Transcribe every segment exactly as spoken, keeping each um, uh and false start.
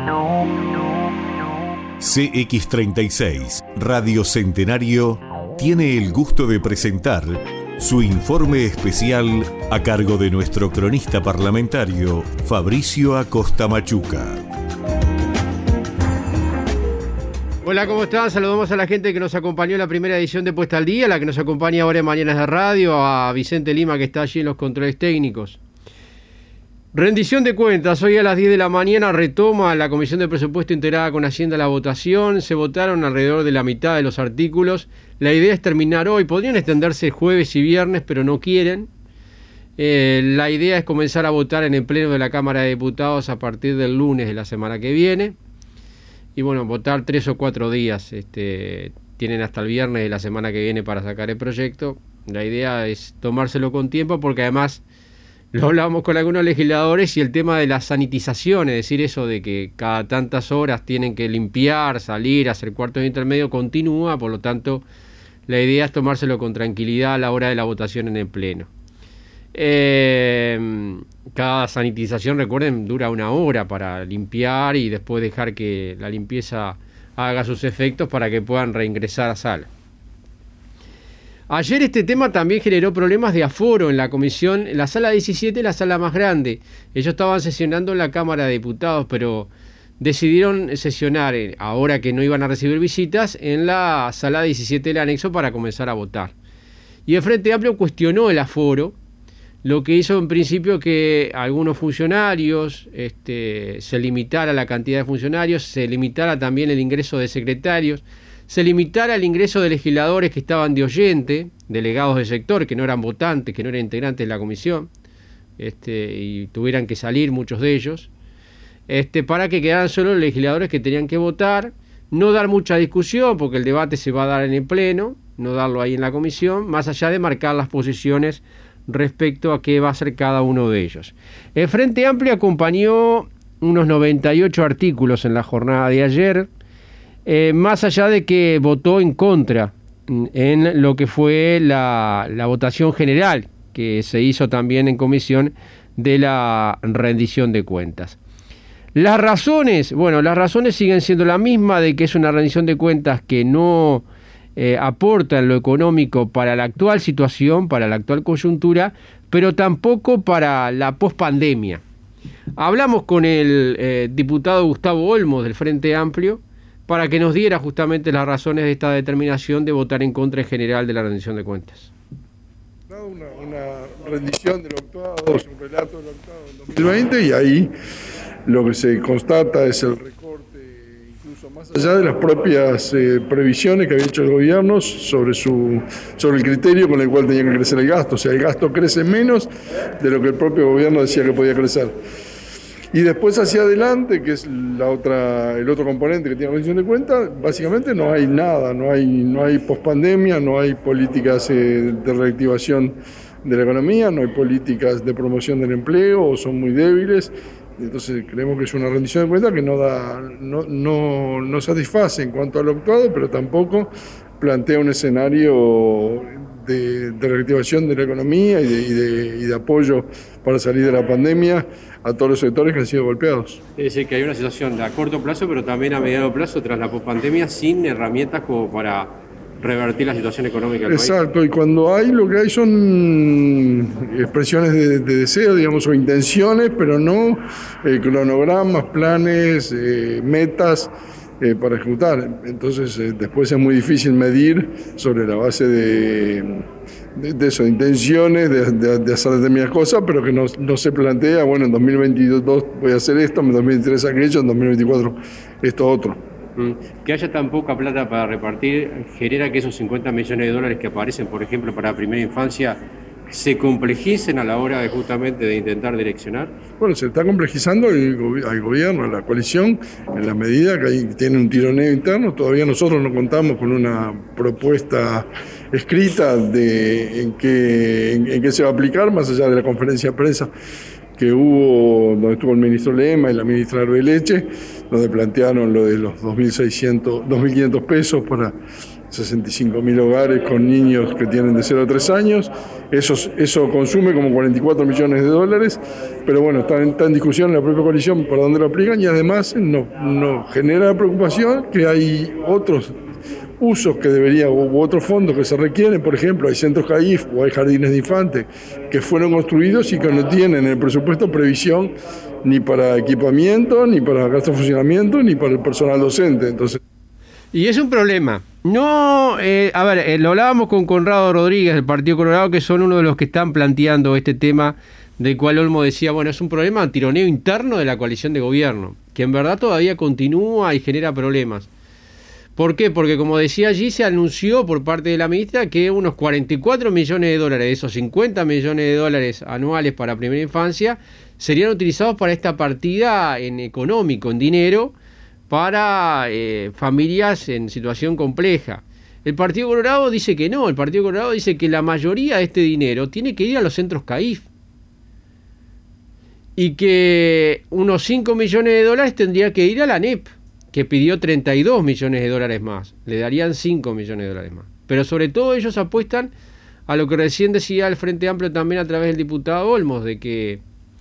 C X treinta y seis, Radio Centenario, tiene el gusto de presentar su informe especial a cargo de nuestro cronista parlamentario, Fabricio Acosta Machuca. Hola, ¿cómo están? Saludamos a la gente que nos acompañó en la primera edición de Puesta al Día, la que nos acompaña ahora en Mañanas de Radio, a Vicente Lima, que está allí en los controles técnicos. Rendición de cuentas. Hoy a las diez de la mañana retoma la Comisión de Presupuesto integrada con Hacienda la votación. Se votaron alrededor de la mitad de los artículos. La idea es terminar hoy. Podrían extenderse jueves y viernes, pero no quieren. Eh, la idea es comenzar a votar en el Pleno de la Cámara de Diputados a partir del lunes de la semana que viene. Y bueno, votar tres o cuatro días. Este, tienen hasta el viernes de la semana que viene para sacar el proyecto. La idea es tomárselo con tiempo porque además lo hablábamos con algunos legisladores y el tema de la sanitización, es decir, eso de que cada tantas horas tienen que limpiar, salir, hacer cuartos de intermedio, continúa. Por lo tanto, la idea es tomárselo con tranquilidad a la hora de la votación en el Pleno. Eh, cada sanitización, recuerden, dura una hora para limpiar y después dejar que la limpieza haga sus efectos para que puedan reingresar a sala. Ayer este tema también generó problemas de aforo en la comisión, en la sala diecisiete, la sala más grande. Ellos estaban sesionando en la Cámara de Diputados, pero decidieron sesionar, ahora que no iban a recibir visitas, en la sala diecisiete del anexo para comenzar a votar. Y el Frente Amplio cuestionó el aforo, lo que hizo en principio que algunos funcionarios, este, se limitara la cantidad de funcionarios, se limitara también el ingreso de secretarios, se limitara el ingreso de legisladores que estaban de oyente, delegados del sector, que no eran votantes, que no eran integrantes de la comisión, este, y tuvieran que salir muchos de ellos, este, para que quedaran solo los legisladores que tenían que votar, no dar mucha discusión, porque el debate se va a dar en el Pleno, no darlo ahí en la comisión, más allá de marcar las posiciones respecto a qué va a hacer cada uno de ellos. El Frente Amplio acompañó unos noventa y ocho artículos en la jornada de ayer, Eh, más allá de que votó en contra en lo que fue la, la votación general que se hizo también en comisión de la rendición de cuentas. Las razones, bueno, las razones siguen siendo la misma, de que es una rendición de cuentas que no eh, aporta en lo económico para la actual situación, para la actual coyuntura, pero tampoco para la pospandemia. Hablamos con el eh, diputado Gustavo Olmos del Frente Amplio para que nos diera justamente las razones de esta determinación de votar en contra en general de la rendición de cuentas. Una, una rendición del octavo, un relato del octavo en dos mil veinte, y ahí lo que se constata es el recorte, incluso más allá de las propias eh, previsiones que había hecho el gobierno sobre, su, sobre el criterio con el cual tenía que crecer el gasto. O sea, el gasto crece menos de lo que el propio gobierno decía que podía crecer. Y después hacia adelante, que es la otra, el otro componente que tiene rendición de cuentas, básicamente no hay nada, no hay, no hay pospandemia, no hay políticas eh, de reactivación de la economía, no hay políticas de promoción del empleo, o son muy débiles. Entonces creemos que es una rendición de cuentas que no, da, no, no, no satisface en cuanto al actuado, pero tampoco plantea un escenario de, de reactivación de la economía y de, y, de, y de apoyo para salir de la pandemia a todos los sectores que han sido golpeados. Es decir, que hay una situación a corto plazo, pero también a mediano plazo, tras la pospandemia, sin herramientas como para revertir la situación económica del país. Exacto, y cuando hay, lo que hay son expresiones de, de deseo, digamos, o intenciones, pero no eh, cronogramas, planes, eh, metas eh, para ejecutar. Entonces, eh, después es muy difícil medir sobre la base de, de, de eso, de intenciones, de, de, de hacer determinadas cosas, pero que no, no se plantea, bueno, en dos mil veintidós voy a hacer esto, en dos mil veintitrés aquello, en dos mil veinticuatro esto otro. Que haya tan poca plata para repartir genera que esos cincuenta millones de dólares que aparecen, por ejemplo, para la primera infancia, se complejicen a la hora de justamente de intentar direccionar. Bueno, se está complejizando el, al gobierno, a la coalición, en la medida que hay, tiene un tironeo interno. Todavía nosotros no contamos con una propuesta escrita de en qué, en, en qué se va a aplicar, más allá de la conferencia de prensa que hubo, donde estuvo el ministro Lema y la ministra Arbeleche, donde plantearon lo de los dos mil seiscientos, dos mil quinientos pesos para sesenta y cinco mil hogares con niños que tienen de cero a tres años. Eso, eso consume como cuarenta y cuatro millones de dólares, pero bueno, está en, está en discusión en la propia coalición por dónde lo aplican, y además nos no genera preocupación que hay otros usos que debería, u otros fondos que se requieren. Por ejemplo, hay centros C A I F o hay jardines de infantes que fueron construidos y que no tienen en el presupuesto previsión ni para equipamiento, ni para gasto de funcionamiento, ni para el personal docente. Entonces, y es un problema. No, eh, a ver, eh, lo hablábamos con Conrado Rodríguez del Partido Colorado, que son uno de los que están planteando este tema, del cual Olmo decía, bueno, es un problema de tironeo interno de la coalición de gobierno, que en verdad todavía continúa y genera problemas. ¿Por qué? Porque como decía allí, se anunció por parte de la ministra que unos cuarenta y cuatro millones de dólares, de esos cincuenta millones de dólares anuales para primera infancia, serían utilizados para esta partida en económico, en dinero, para eh, familias en situación compleja. El Partido Colorado dice que no, el Partido Colorado dice que la mayoría de este dinero tiene que ir a los centros C A I F y que unos cinco millones de dólares tendría que ir a la A N E P, que pidió treinta y dos millones de dólares más, le darían cinco millones de dólares más. Pero sobre todo ellos apuestan a lo que recién decía el Frente Amplio también a través del diputado Olmos, de que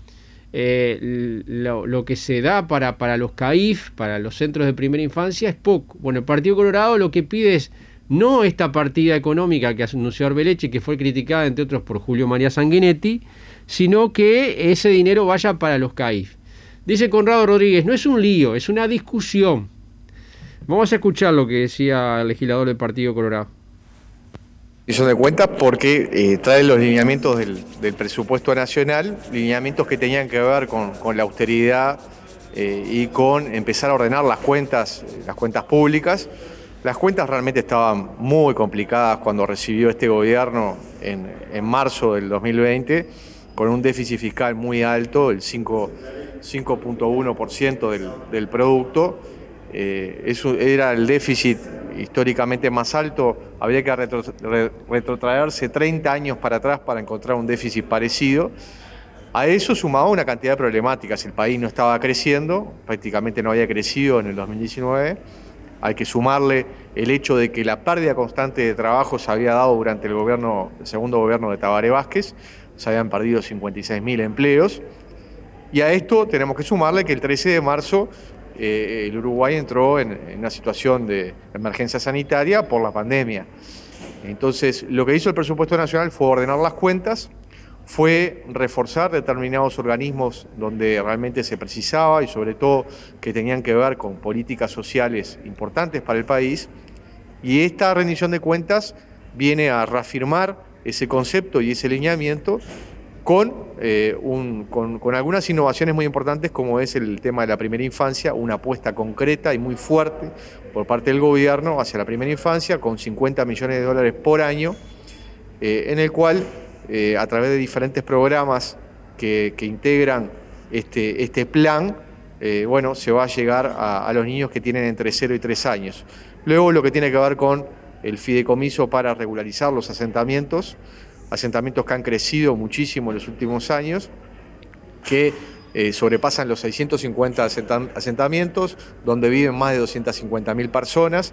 eh, lo, lo que se da para, para los C A I F, para los centros de primera infancia, es poco. Bueno, el Partido Colorado lo que pide es no esta partida económica que anunció Arbeleche, que fue criticada entre otros por Julio María Sanguinetti, sino que ese dinero vaya para los C A I F. Dice Conrado Rodríguez, no es un lío, es una discusión. Vamos a escuchar lo que decía el legislador del Partido Colorado. Rendición de cuentas porque eh, trae los lineamientos del, del presupuesto nacional, lineamientos que tenían que ver con, con la austeridad eh, y con empezar a ordenar las cuentas, las cuentas públicas. Las cuentas realmente estaban muy complicadas cuando recibió este gobierno en, en marzo del dos mil veinte, con un déficit fiscal muy alto, el cinco punto uno por ciento del, del producto. Eh, eso era el déficit históricamente más alto. Habría que retro, re, retrotraerse treinta años para atrás para encontrar un déficit parecido. A eso sumaba una cantidad de problemáticas. El país no estaba creciendo, prácticamente no había crecido en el dos mil diecinueve. Hay que sumarle el hecho de que la pérdida constante de trabajo se había dado durante el gobierno, el segundo gobierno de Tabaré Vázquez. Se habían perdido cincuenta y seis mil empleos. Y a esto tenemos que sumarle que el trece de marzo eh, el Uruguay entró en, en una situación de emergencia sanitaria por la pandemia. Entonces, lo que hizo el presupuesto nacional fue ordenar las cuentas, fue reforzar determinados organismos donde realmente se precisaba y sobre todo que tenían que ver con políticas sociales importantes para el país. Y esta rendición de cuentas viene a reafirmar ese concepto y ese lineamiento con, eh, un, con, con algunas innovaciones muy importantes, como es el tema de la primera infancia, una apuesta concreta y muy fuerte por parte del gobierno hacia la primera infancia, con cincuenta millones de dólares por año, eh, en el cual, eh, a través de diferentes programas que, que integran este, este plan, eh, bueno, se va a llegar a, a los niños que tienen entre cero y tres años. Luego, lo que tiene que ver con el fideicomiso para regularizar los asentamientos, asentamientos que han crecido muchísimo en los últimos años, que eh, sobrepasan los seiscientos cincuenta asentamientos, donde viven más de doscientas cincuenta mil personas,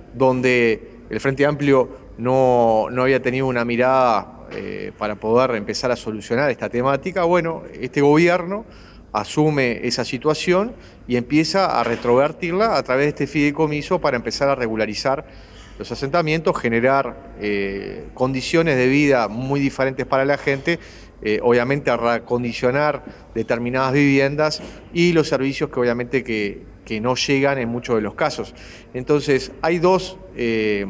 donde el Frente Amplio no, no había tenido una mirada eh, para poder empezar a solucionar esta temática. Bueno, este gobierno asume esa situación y empieza a retrovertirla a través de este fideicomiso para empezar a regularizar los asentamientos, generar eh, condiciones de vida muy diferentes para la gente, eh, obviamente a recondicionar determinadas viviendas y los servicios que obviamente que, que no llegan en muchos de los casos. Entonces hay dos eh,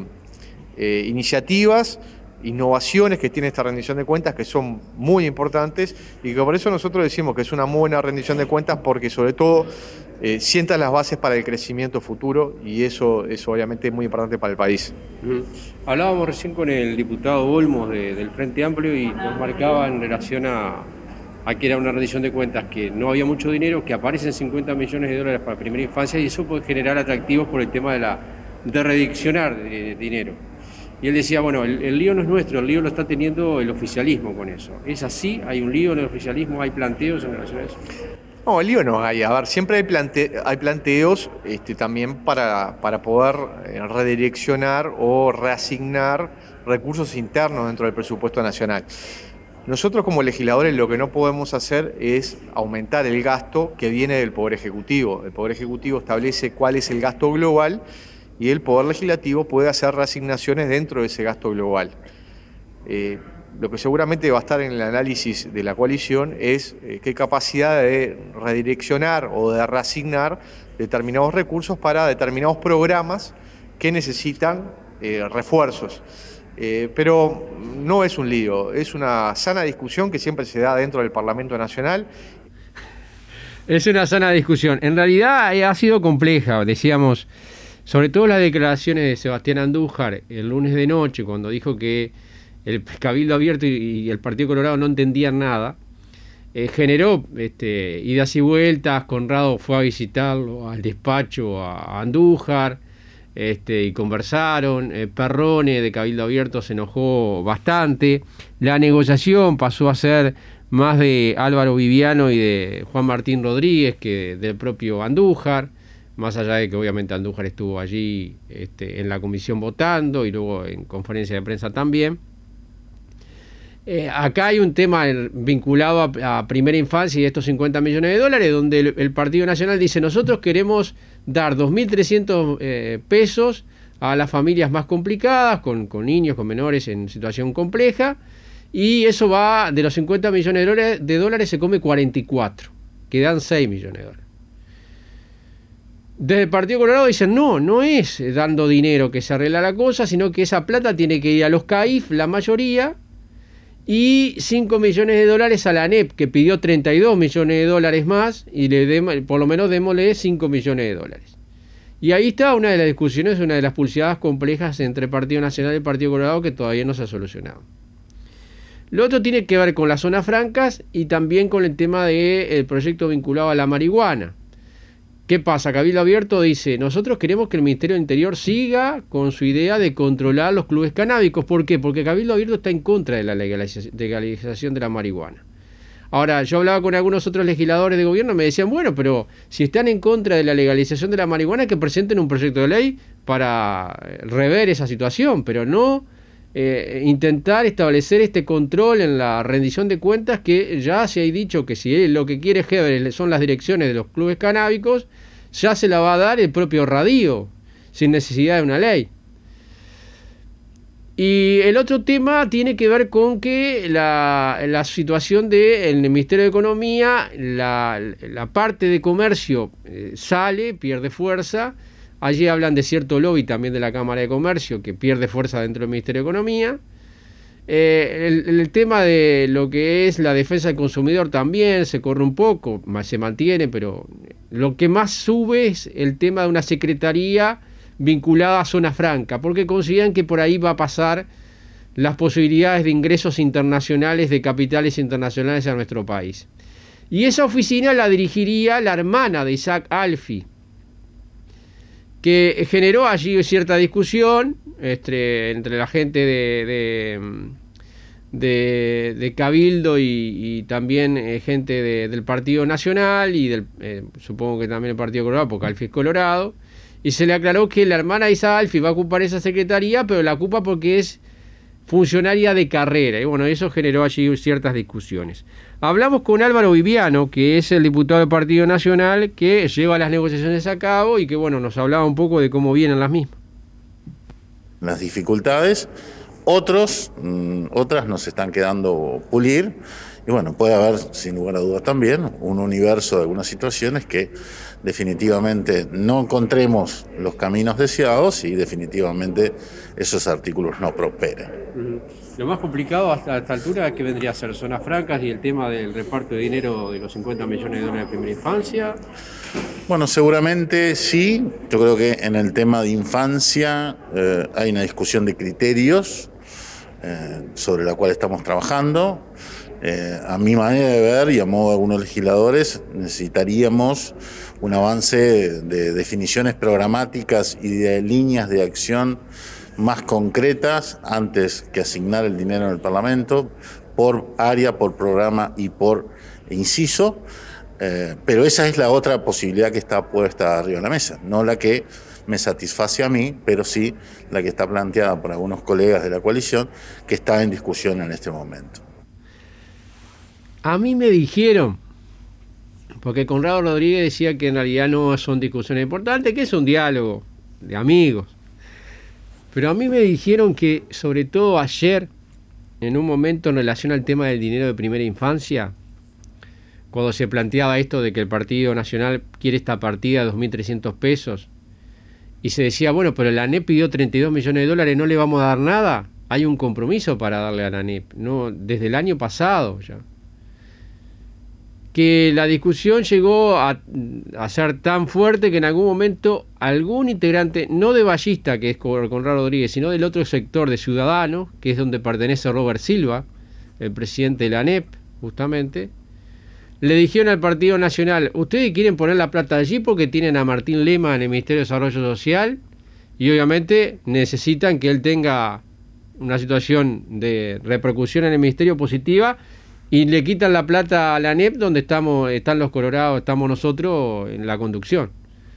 eh, iniciativas, innovaciones que tiene esta rendición de cuentas que son muy importantes y que por eso nosotros decimos que es una muy buena rendición de cuentas, porque sobre todo eh, sienta las bases para el crecimiento futuro, y eso es obviamente muy importante para el país. Uh-huh. Hablábamos recién con el diputado Olmos de, del Frente Amplio y nos marcaba en relación a, a que era una rendición de cuentas que no había mucho dinero, que aparecen cincuenta millones de dólares para primera infancia, y eso puede generar atractivos por el tema de, la, de rediccionar de, de dinero. Y él decía, bueno, el, el lío no es nuestro, el lío lo está teniendo el oficialismo con eso. ¿Es así? ¿Hay un lío en el oficialismo? ¿Hay planteos en relación a eso? No, lío no hay. A ver, siempre hay, plante, hay planteos este, también para, para poder redireccionar o reasignar recursos internos dentro del presupuesto nacional. Nosotros como legisladores lo que no podemos hacer es aumentar el gasto que viene del Poder Ejecutivo. El Poder Ejecutivo establece cuál es el gasto global y el Poder Legislativo puede hacer reasignaciones dentro de ese gasto global. Eh, lo que seguramente va a estar en el análisis de la coalición es eh, qué capacidad de redireccionar o de reasignar determinados recursos para determinados programas que necesitan eh, refuerzos. Eh, pero no es un lío, es una sana discusión que siempre se da dentro del Parlamento Nacional. Es una sana discusión. En realidad ha sido compleja, decíamos, sobre todo las declaraciones de Sebastián Andújar el lunes de noche, cuando dijo que el Cabildo Abierto y el Partido Colorado no entendían nada. Eh, generó este, idas y vueltas. Conrado fue a visitarlo al despacho a Andújar. Este, y conversaron. eh, Perrone de Cabildo Abierto se enojó bastante. La negociación pasó a ser más de Álvaro Viviano y de Juan Martín Rodríguez que del propio Andújar, más allá de que obviamente Andújar estuvo allí este, en la comisión votando y luego en conferencia de prensa también. Eh, acá hay un tema vinculado a, a primera infancia y estos cincuenta millones de dólares, donde el, el Partido Nacional dice: nosotros queremos dar dos mil trescientos eh, pesos a las familias más complicadas, con, con niños, con menores en situación compleja, y eso va, de los cincuenta millones de dólares, de dólares se come cuarenta y cuatro, quedan seis millones de dólares. Desde el Partido Colorado dicen: no, no es dando dinero que se arregla la cosa, sino que esa plata tiene que ir a los C A I F, la mayoría, y cinco millones de dólares a la ANEP, que pidió treinta y dos millones de dólares más, y le demos, por lo menos démosle cinco millones de dólares. Y ahí está una de las discusiones, una de las pulseadas complejas entre el Partido Nacional y el Partido Colorado que todavía no se ha solucionado. Lo otro tiene que ver con las zonas francas y también con el tema del proyecto vinculado a la marihuana. ¿Qué pasa? Cabildo Abierto dice: nosotros queremos que el Ministerio del Interior siga con su idea de controlar los clubes canábicos. ¿Por qué? Porque Cabildo Abierto está en contra de la legalización de la marihuana. Ahora, yo hablaba con algunos otros legisladores de gobierno y me decían: bueno, pero si están en contra de la legalización de la marihuana, que presenten un proyecto de ley para rever esa situación, pero no eh, intentar establecer este control en la rendición de cuentas, que ya se ha dicho que si lo que quiere Heber son las direcciones de los clubes canábicos, ya se la va a dar el propio Radío, sin necesidad de una ley. Y el otro tema tiene que ver con que la, la situación del Ministerio de Economía, la, la parte de comercio eh, sale, pierde fuerza. Allí hablan de cierto lobby también de la Cámara de Comercio que pierde fuerza dentro del Ministerio de Economía. Eh, el, el tema de lo que es la defensa del consumidor también se corre un poco, se mantiene, pero lo que más sube es el tema de una secretaría vinculada a zona franca, porque consideran que por ahí va a pasar las posibilidades de ingresos internacionales, de capitales internacionales a nuestro país. Y esa oficina la dirigiría la hermana de Isaac Alfi, que generó allí cierta discusión este, entre la gente de, de, de, de Cabildo y, y también eh, gente de, del Partido Nacional y del, eh, supongo que también el Partido Colorado, porque Alfi es colorado, y se le aclaró que la hermana de Isaac Alfi va a ocupar esa secretaría, pero la ocupa porque es funcionaria de carrera, y bueno, eso generó allí ciertas discusiones. Hablamos con Álvaro Viviano, que es el diputado del Partido Nacional, que lleva las negociaciones a cabo y que, bueno, nos hablaba un poco de cómo vienen las mismas. Las dificultades, otros, mmm, otras nos están quedando pulir, y bueno, puede haber, sin lugar a dudas también, un universo de algunas situaciones que definitivamente no encontremos los caminos deseados y definitivamente esos artículos no prosperen. Lo más complicado hasta esta altura, ¿qué vendría a ser? Zonas francas y el tema del reparto de dinero de los cincuenta millones de dólares de primera infancia. Bueno, seguramente sí. Yo creo que en el tema de infancia eh, hay una discusión de criterios eh, sobre la cual estamos trabajando. Eh, a mi manera de ver y a modo de algunos legisladores, necesitaríamos un avance de, de definiciones programáticas y de líneas de acción más concretas antes que asignar el dinero en el Parlamento, por área, por programa y por inciso. Eh, pero esa es la otra posibilidad que está puesta arriba de la mesa, no la que me satisface a mí, pero sí la que está planteada por algunos colegas de la coalición, que está en discusión en este momento. A mí me dijeron, porque Conrado Rodríguez decía que en realidad no son discusiones importantes, que es un diálogo de amigos. Pero a mí me dijeron que, sobre todo ayer, en un momento en relación al tema del dinero de primera infancia, cuando se planteaba esto de que el Partido Nacional quiere esta partida de dos mil trescientos pesos, y se decía, bueno, pero la ANEP pidió treinta y dos millones de dólares, ¿no le vamos a dar nada? Hay un compromiso para darle a la ANEP, ¿no? Desde el año pasado ya. Que la discusión llegó a, a ser tan fuerte que en algún momento algún integrante, no de Ballista, que es Conrado Rodríguez, sino del otro sector de Ciudadanos, que es donde pertenece Robert Silva, el presidente de la ANEP, justamente, le dijeron al Partido Nacional, ustedes quieren poner la plata allí porque tienen a Martín Lema en el Ministerio de Desarrollo Social y obviamente necesitan que él tenga una situación de repercusión en el Ministerio positiva, y le quitan la plata a la ANEP, donde estamos, están los colorados, estamos nosotros en la conducción.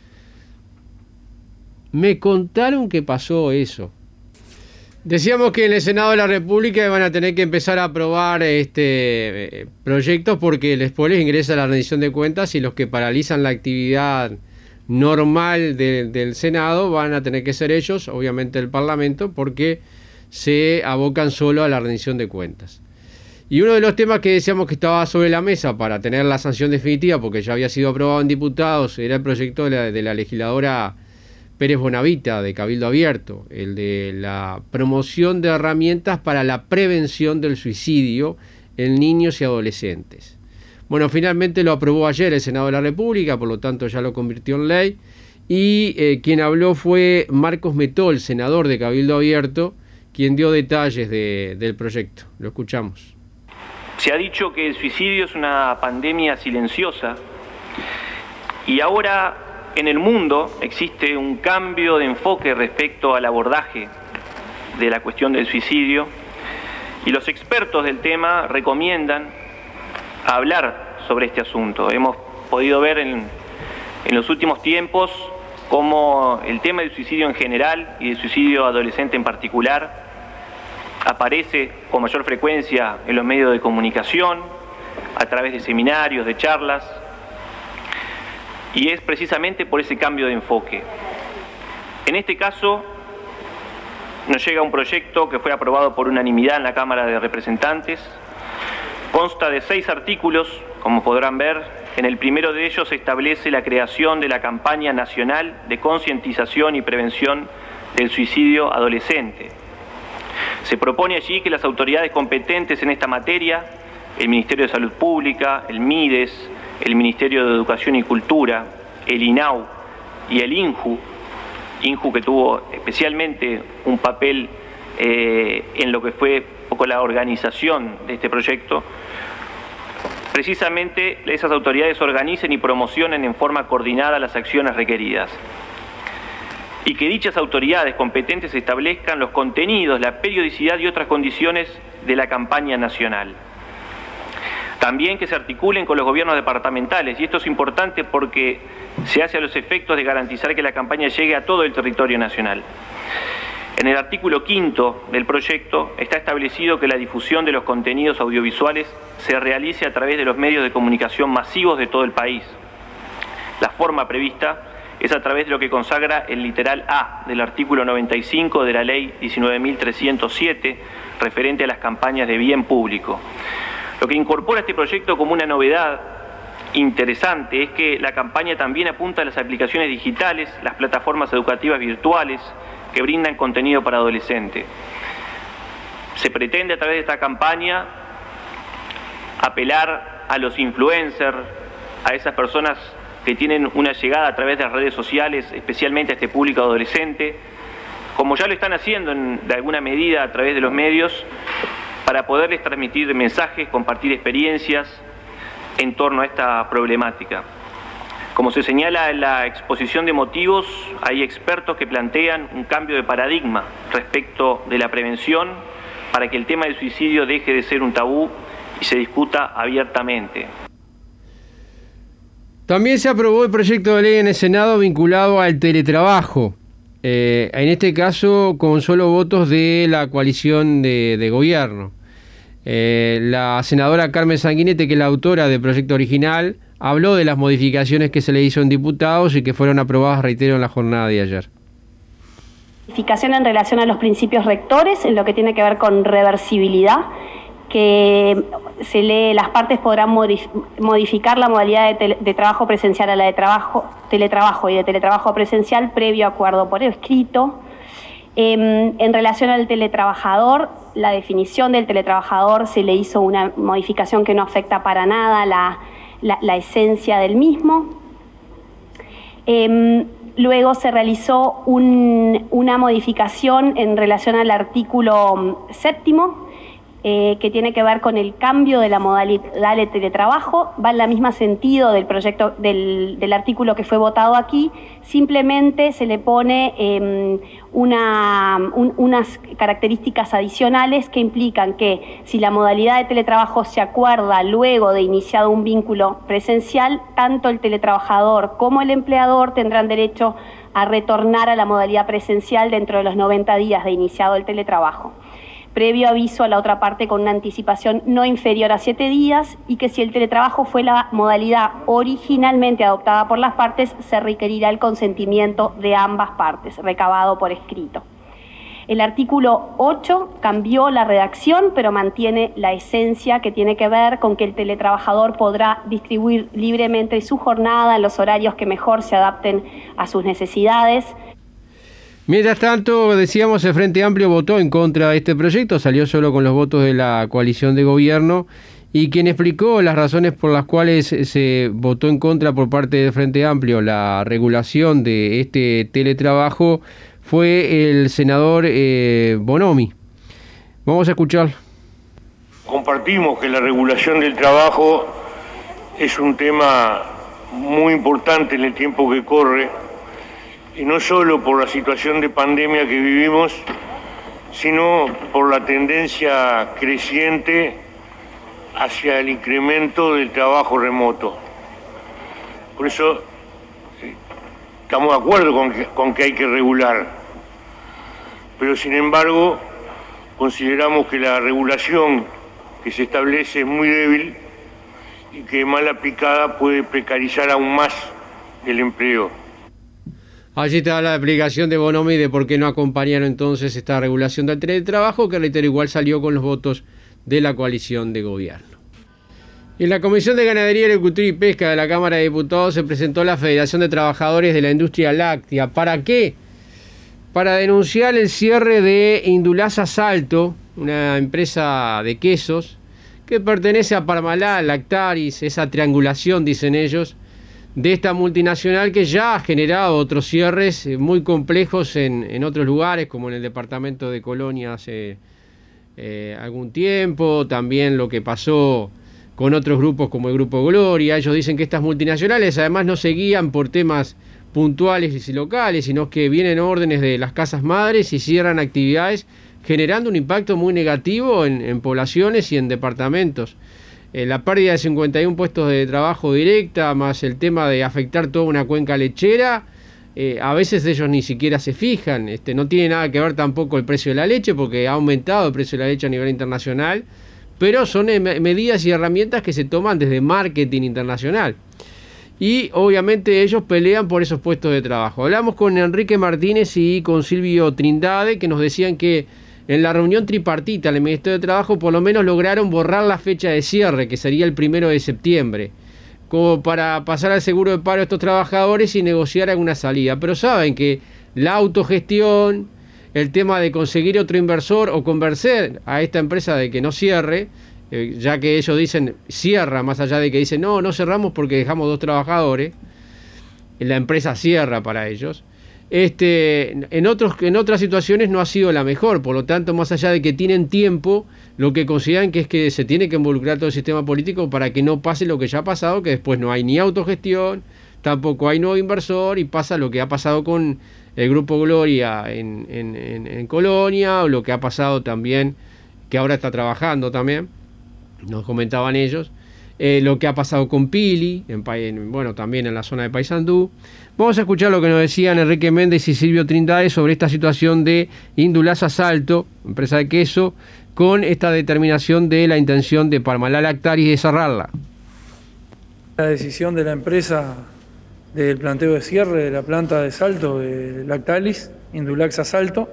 Me contaron que pasó eso. Decíamos que en el Senado de la República van a tener que empezar a aprobar este proyectos porque después les ingresa la rendición de cuentas y los que paralizan la actividad normal de, del Senado van a tener que ser ellos, obviamente el Parlamento, porque se abocan solo a la rendición de cuentas. Y uno de los temas que decíamos que estaba sobre la mesa para tener la sanción definitiva, porque ya había sido aprobado en diputados, era el proyecto de la, de la legisladora Pérez Bonavita, de Cabildo Abierto, el de la promoción de herramientas para la prevención del suicidio en niños y adolescentes. Bueno, finalmente lo aprobó ayer el Senado de la República, por lo tanto ya lo convirtió en ley, y eh, quien habló fue Marcos Metol, senador de Cabildo Abierto, quien dio detalles de, del proyecto. Lo escuchamos. Se ha dicho que el suicidio es una pandemia silenciosa y ahora en el mundo existe un cambio de enfoque respecto al abordaje de la cuestión del suicidio y los expertos del tema recomiendan hablar sobre este asunto. Hemos podido ver en, en los últimos tiempos cómo el tema del suicidio en general y del suicidio adolescente en particular aparece con mayor frecuencia en los medios de comunicación, a través de seminarios, de charlas, y es precisamente por ese cambio de enfoque. En este caso, nos llega un proyecto que fue aprobado por unanimidad en la Cámara de Representantes, consta de seis artículos, como podrán ver. En el primero de ellos se establece la creación de la campaña nacional de concientización y prevención del suicidio adolescente. Se propone allí que las autoridades competentes en esta materia, el Ministerio de Salud Pública, el MIDES, el Ministerio de Educación y Cultura, el INAU y el INJU, INJU que tuvo especialmente un papel eh, en lo que fue un poco la organización de este proyecto, precisamente esas autoridades organicen y promocionen en forma coordinada las acciones requeridas. Y que dichas autoridades competentes establezcan los contenidos, la periodicidad y otras condiciones de la campaña nacional. También que se articulen con los gobiernos departamentales, y esto es importante porque se hace a los efectos de garantizar que la campaña llegue a todo el territorio nacional. En el artículo quinto del proyecto está establecido que la difusión de los contenidos audiovisuales se realice a través de los medios de comunicación masivos de todo el país. La forma prevista es a través de lo que consagra el literal A del artículo noventa y cinco de la Ley diecinueve mil trescientos siete, referente a las campañas de bien público. Lo que incorpora este proyecto como una novedad interesante es que la campaña también apunta a las aplicaciones digitales, las plataformas educativas virtuales que brindan contenido para adolescentes. Se pretende a través de esta campaña apelar a los influencers, a esas personas que tienen una llegada a través de las redes sociales, especialmente a este público adolescente, como ya lo están haciendo en, de alguna medida a través de los medios, para poderles transmitir mensajes, compartir experiencias en torno a esta problemática. Como se señala en la exposición de motivos, hay expertos que plantean un cambio de paradigma respecto de la prevención para que el tema del suicidio deje de ser un tabú y se discuta abiertamente. También se aprobó el proyecto de ley en el Senado vinculado al teletrabajo. Eh, en este caso, con solo votos de la coalición de, de gobierno. Eh, la senadora Carmen Sanguinetti, que es la autora del proyecto original, habló de las modificaciones que se le hizo en diputados y que fueron aprobadas, reitero, en la jornada de ayer. Modificación en relación a los principios rectores, en lo que tiene que ver con reversibilidad, que se lee, las partes podrán modificar la modalidad de, tele, de trabajo presencial a la de trabajo, teletrabajo y de teletrabajo presencial previo acuerdo por escrito. Eh, en relación al teletrabajador, la definición del teletrabajador se le hizo una modificación que no afecta para nada la, la, la esencia del mismo. Eh, luego se realizó un, una modificación en relación al artículo séptimo, Eh, que tiene que ver con el cambio de la modalidad de teletrabajo. Va en el mismo sentido del proyecto del, del artículo que fue votado aquí, simplemente se le pone eh, una, un, unas características adicionales que implican que si la modalidad de teletrabajo se acuerda luego de iniciado un vínculo presencial, tanto el teletrabajador como el empleador tendrán derecho a retornar a la modalidad presencial dentro de los noventa días de iniciado el teletrabajo, previo aviso a la otra parte con una anticipación no inferior a siete días, y que si el teletrabajo fue la modalidad originalmente adoptada por las partes, se requerirá el consentimiento de ambas partes, recabado por escrito. El artículo ocho cambió la redacción, pero mantiene la esencia que tiene que ver con que el teletrabajador podrá distribuir libremente su jornada en los horarios que mejor se adapten a sus necesidades. Mientras tanto, decíamos, el Frente Amplio votó en contra de este proyecto, salió solo con los votos de la coalición de gobierno, y quien explicó las razones por las cuales se votó en contra por parte del Frente Amplio la regulación de este teletrabajo fue el senador eh, Bonomi. Vamos a escucharlo. Compartimos que la regulación del trabajo es un tema muy importante en el tiempo que corre, y no solo por la situación de pandemia que vivimos, sino por la tendencia creciente hacia el incremento del trabajo remoto. Por eso estamos de acuerdo con que, con que hay que regular, pero sin embargo consideramos que la regulación que se establece es muy débil y que mal aplicada puede precarizar aún más el empleo. Allí está la explicación de Bonomi de por qué no acompañaron entonces esta regulación del teletrabajo, que reitero igual salió con los votos de la coalición de gobierno. En la Comisión de Ganadería, Agricultura y Pesca de la Cámara de Diputados se presentó la Federación de Trabajadores de la Industria Láctea. ¿Para qué? Para denunciar el cierre de Indulasa Salto, una empresa de quesos que pertenece a Parmalat, Lactaris, esa triangulación, dicen ellos, de esta multinacional que ya ha generado otros cierres muy complejos en, en otros lugares, como en el departamento de Colonia hace eh, algún tiempo, también lo que pasó con otros grupos como el Grupo Gloria. Ellos dicen que estas multinacionales además no se guían por temas puntuales y locales, sino que vienen órdenes de las casas madres y cierran actividades, generando un impacto muy negativo en, en poblaciones y en departamentos. Eh, la pérdida de cincuenta y uno puestos de trabajo directa, más el tema de afectar toda una cuenca lechera, eh, a veces ellos ni siquiera se fijan. Este, no tiene nada que ver tampoco el precio de la leche, porque ha aumentado el precio de la leche a nivel internacional, pero son eh, medidas y herramientas que se toman desde marketing internacional. Y obviamente ellos pelean por esos puestos de trabajo. Hablamos con Enrique Martínez y con Silvio Trindade, que nos decían que en la reunión tripartita del Ministerio de Trabajo por lo menos lograron borrar la fecha de cierre, que sería el primero de septiembre, como para pasar al seguro de paro a estos trabajadores y negociar alguna salida. Pero saben que la autogestión, el tema de conseguir otro inversor o convencer a esta empresa de que no cierre, eh, ya que ellos dicen cierra, más allá de que dicen no, no cerramos porque dejamos dos trabajadores, la empresa cierra para ellos. Este, en, otros, en otras situaciones no ha sido la mejor, por lo tanto, más allá de que tienen tiempo, lo que consideran que es que se tiene que involucrar todo el sistema político para que no pase lo que ya ha pasado, que después no hay ni autogestión, tampoco hay nuevo inversor, y pasa lo que ha pasado con el Grupo Gloria en, en, en, en Colonia, o lo que ha pasado también, que ahora está trabajando también, nos comentaban ellos, eh, lo que ha pasado con Pili, en, en, bueno, también en la zona de Paysandú. Vamos a escuchar lo que nos decían Enrique Méndez y Silvio Trindade sobre esta situación de Indulasa Salto, empresa de queso, con esta determinación de la intención de Parmalat Lactalis de cerrarla. La decisión de la empresa del planteo de cierre de la planta de Salto de Lactalis, Indulaxa Salto,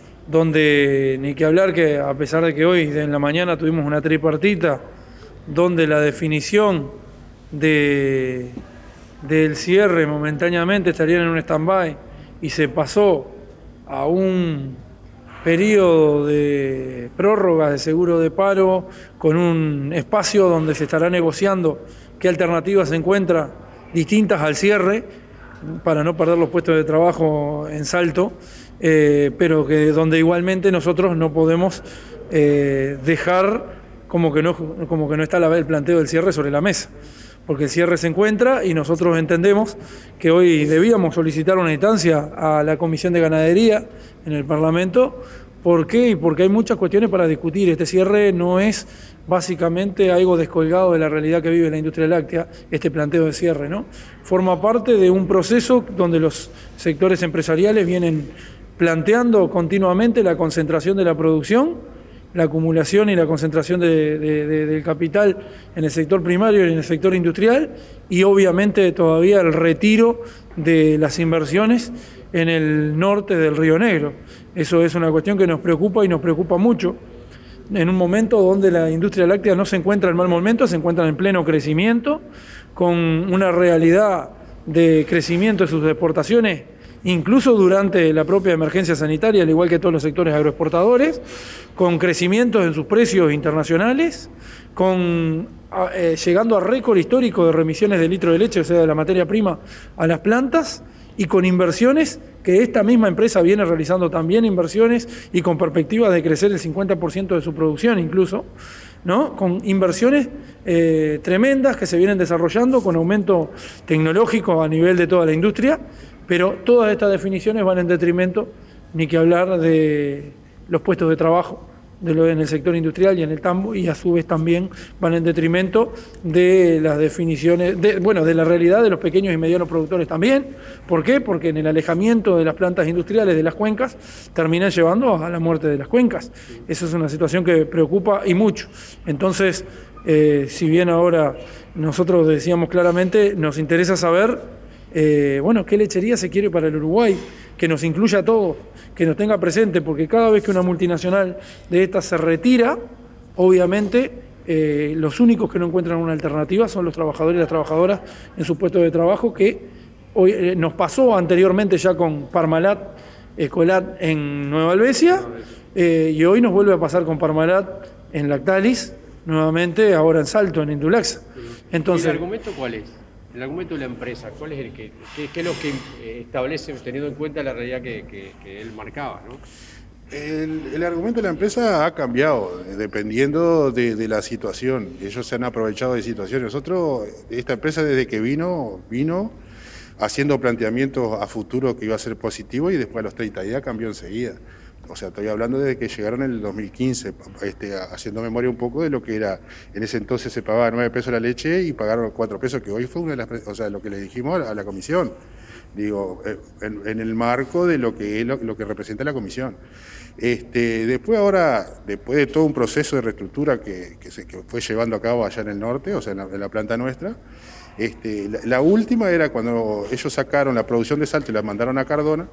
donde ni que hablar que a pesar de que hoy en la mañana tuvimos una tripartita donde la definición de, del cierre momentáneamente estarían en un stand-by y se pasó a un periodo de prórrogas de seguro de paro con un espacio donde se estará negociando qué alternativas se encuentran distintas al cierre para no perder los puestos de trabajo en Salto, eh, pero que donde igualmente nosotros no podemos eh, dejar como que no, como que no está la, el planteo del cierre sobre la mesa, porque el cierre se encuentra y nosotros entendemos que hoy debíamos solicitar una instancia a la Comisión de Ganadería en el Parlamento. ¿Por qué? Porque hay muchas cuestiones para discutir. Este cierre no es básicamente algo descolgado de la realidad que vive la industria láctea, este planteo de cierre, ¿no? Forma parte de un proceso donde los sectores empresariales vienen planteando continuamente la concentración de la producción, la acumulación y la concentración de, de, de, del capital en el sector primario y en el sector industrial, y obviamente todavía el retiro de las inversiones en el norte del Río Negro. Eso es una cuestión que nos preocupa y nos preocupa mucho, en un momento donde la industria láctea no se encuentra en mal momento, se encuentra en pleno crecimiento, con una realidad de crecimiento de sus exportaciones, incluso durante la propia emergencia sanitaria, al igual que todos los sectores agroexportadores, con crecimientos en sus precios internacionales, con, eh, llegando a récord histórico de remisiones de litro de leche, o sea, de la materia prima, a las plantas, y con inversiones que esta misma empresa viene realizando también inversiones y con perspectivas de crecer el cincuenta por ciento de su producción incluso, ¿no? Con inversiones eh, tremendas que se vienen desarrollando, con aumento tecnológico a nivel de toda la industria, pero todas estas definiciones van en detrimento, ni que hablar de los puestos de trabajo de lo, en el sector industrial y en el tambo, y a su vez también van en detrimento de las definiciones, de, bueno, de la realidad de los pequeños y medianos productores también. ¿Por qué? Porque en el alejamiento de las plantas industriales de las cuencas terminan llevando a la muerte de las cuencas. Esa es una situación que preocupa y mucho. Entonces, eh, si bien ahora nosotros decíamos claramente, nos interesa saber Eh, bueno, qué lechería se quiere para el Uruguay, que nos incluya a todos, que nos tenga presente, porque cada vez que una multinacional de estas se retira, obviamente eh, los únicos que no encuentran una alternativa son los trabajadores y las trabajadoras en su puesto de trabajo, que hoy eh, nos pasó anteriormente ya con Parmalat Escolat en Nueva Albesia, eh, y hoy nos vuelve a pasar con Parmalat en Lactalis, nuevamente ahora en Salto, en Indulaxa. Entonces, ¿y el argumento cuál es? El argumento de la empresa, ¿cuál es el que, qué, qué es lo que establece, teniendo en cuenta la realidad que, que, que él marcaba, ¿no? El, el argumento de la empresa ha cambiado dependiendo de, de la situación. Ellos se han aprovechado de situaciones. Nosotros, esta empresa desde que vino, vino haciendo planteamientos a futuro que iba a ser positivo, y después a los treinta días cambió enseguida. O sea, estoy hablando desde que llegaron en el dos mil quince, este, haciendo memoria un poco de lo que era. En ese entonces se pagaba nueve pesos la leche y pagaron cuatro pesos, que hoy fue una de las, o sea, lo que le dijimos a la comisión. Digo, en, en el marco de lo que es lo, lo que representa la comisión. Este, después ahora, después de todo un proceso de reestructura que, que se que fue llevando a cabo allá en el norte, o sea, en la, en la planta nuestra, este, la, la última era cuando ellos sacaron la producción de Salto y la mandaron a Cardona.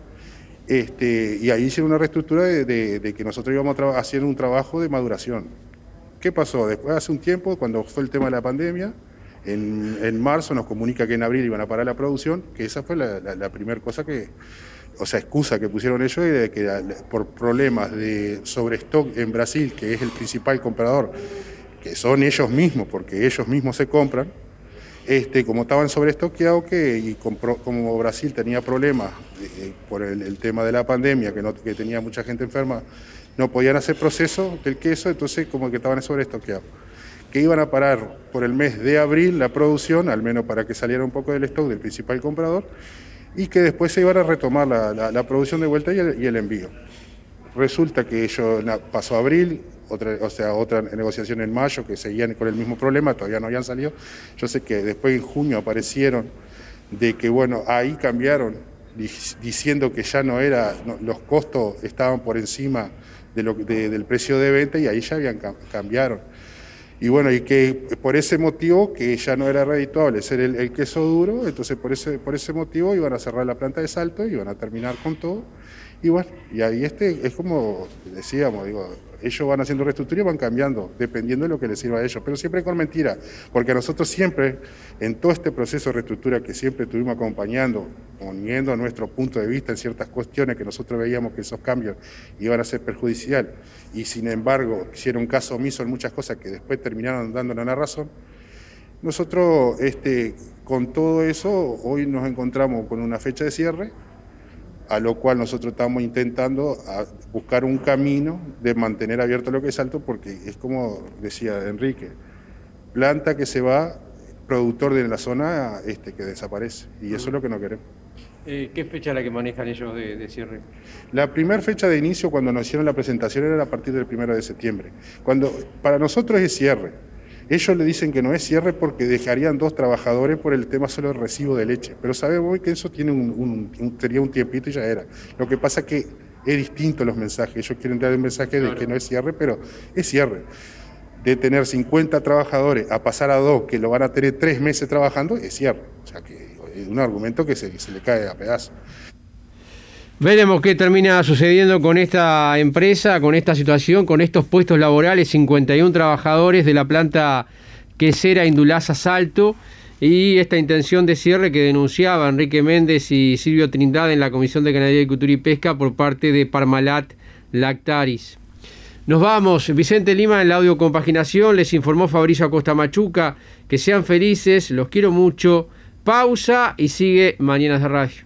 Este, y ahí hicieron una reestructura de, de, de que nosotros íbamos a hacer un trabajo de maduración. ¿Qué pasó? Después, hace un tiempo, cuando fue el tema de la pandemia, en, en marzo nos comunica que en abril iban a parar la producción, que esa fue la, la, la primera cosa que, o sea, excusa que pusieron ellos, de que por problemas de sobrestock en Brasil, que es el principal comprador, que son ellos mismos, porque ellos mismos se compran, Este, como estaban sobreestoqueados, que, y con, como Brasil tenía problemas eh, por el, el tema de la pandemia, que, no, que tenía mucha gente enferma, no podían hacer proceso del queso, entonces como que estaban sobreestoqueados. Que iban a parar por el mes de abril la producción, al menos para que saliera un poco del stock del principal comprador, y que después se iban a retomar la, la, la producción de vuelta y el, y el envío. Resulta que ellos, pasó abril, otra, o sea, otra negociación en mayo que seguían con el mismo problema, todavía no habían salido. Yo sé que después en junio aparecieron de que, bueno, ahí cambiaron, diciendo que ya no era, no, los costos estaban por encima de lo, de, del precio de venta y ahí ya habían cambiaron. Y bueno, y que por ese motivo que ya no era redituable ser el, el queso duro, entonces por ese, por ese motivo iban a cerrar la planta de Salto, iban a terminar con todo. Y bueno, y ahí este es como decíamos, digo, ellos van haciendo reestructura y van cambiando, dependiendo de lo que les sirva a ellos, pero siempre con mentira, porque a nosotros siempre, en todo este proceso de reestructura que siempre estuvimos acompañando, poniendo nuestro punto de vista en ciertas cuestiones que nosotros veíamos que esos cambios iban a ser perjudicial, y sin embargo hicieron caso omiso en muchas cosas que después terminaron dándonos la razón, nosotros este, con todo eso hoy nos encontramos con una fecha de cierre, a lo cual nosotros estamos intentando buscar un camino de mantener abierto lo que es Salto, porque es como decía Enrique, planta que se va, productor de la zona este, que desaparece, y eso es lo que no queremos. Eh, ¿Qué fecha es la que manejan ellos de, de cierre? La primera fecha de inicio cuando nos hicieron la presentación era a partir del primero de septiembre, cuando para nosotros es cierre. Ellos le dicen que no es cierre porque dejarían dos trabajadores por el tema solo del recibo de leche, pero sabemos que eso tiene un, un, un, sería un tiempito y ya era. Lo que pasa es que es distinto los mensajes, ellos quieren dar el mensaje de que no es cierre, pero es cierre. De tener cincuenta trabajadores a pasar a dos, que lo van a tener tres meses trabajando, es cierre. O sea que es un argumento que se, que se le cae a pedazos. Veremos qué termina sucediendo con esta empresa, con esta situación, con estos puestos laborales, cincuenta y uno trabajadores de la planta quesera Indulaza Salto y esta intención de cierre que denunciaba Enrique Méndez y Silvio Trindade en la Comisión de Ganadería, Agricultura y Pesca por parte de Parmalat Lactaris. Nos vamos, Vicente Lima en la audio compaginación, les informó Fabricio Acosta Machuca, que sean felices, los quiero mucho, pausa y sigue Mañanas de Radio.